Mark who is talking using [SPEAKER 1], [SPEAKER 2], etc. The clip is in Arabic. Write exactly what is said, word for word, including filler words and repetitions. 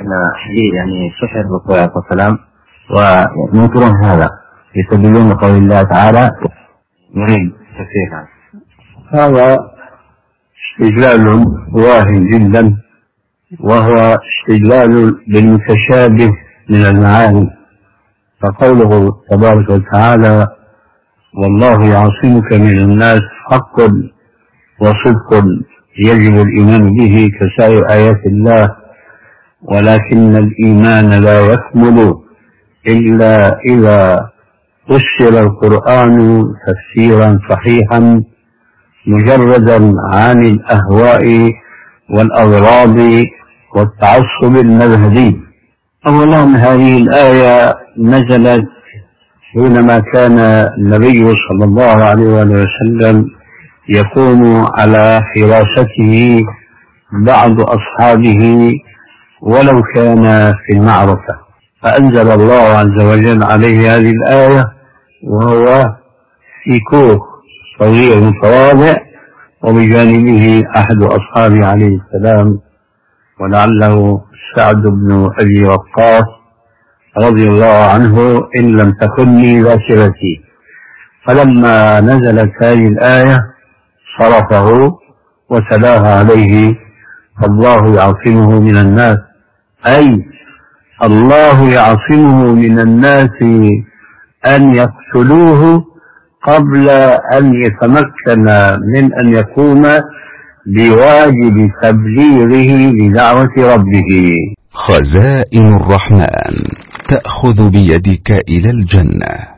[SPEAKER 1] إلى حديث يعني سحر الرسول عليه الصلاة والسلام وينكرون هذا يستدلون بقول الله تعالى نريد تفسيرها.
[SPEAKER 2] هذا استدلال واهي جدا، وهو استدلال بالمتشابه من المعاني، فقوله تبارك وتعالى والله يعصمك من الناس حق وصدق يجب الإيمان به كسائر آيات الله، ولكن الإيمان لا يكمل إلا إذا فسر القرآن تفسيرا صحيحا مجردا عن الأهواء والأغراض والتعصب المذهبي. أولا هذه الآية نزلت حينما كان النبي صلى الله عليه وسلم يكون على حراسته بعض أصحابه ولو كان في المعركة، فأنزل الله عز وجل عليه هذه الآية وهو في كوخ صغير متواضع وبجانبه أحد أصحابه عليه السلام ولعله سعد بن أبي وقاص رضي الله عنه إن لم تكن لي ذاكرتي. فلما نزلت هذه الآية صرفه وتلاها عليه الله يعصمه من الناس، أي الله يعصمه من الناس أن يقتلوه قبل أن يتمكن من أن يقوم بواجب تبليغه لدعوة ربه.
[SPEAKER 3] خزائن الرحمن تأخذ بيدك إلى الجنة.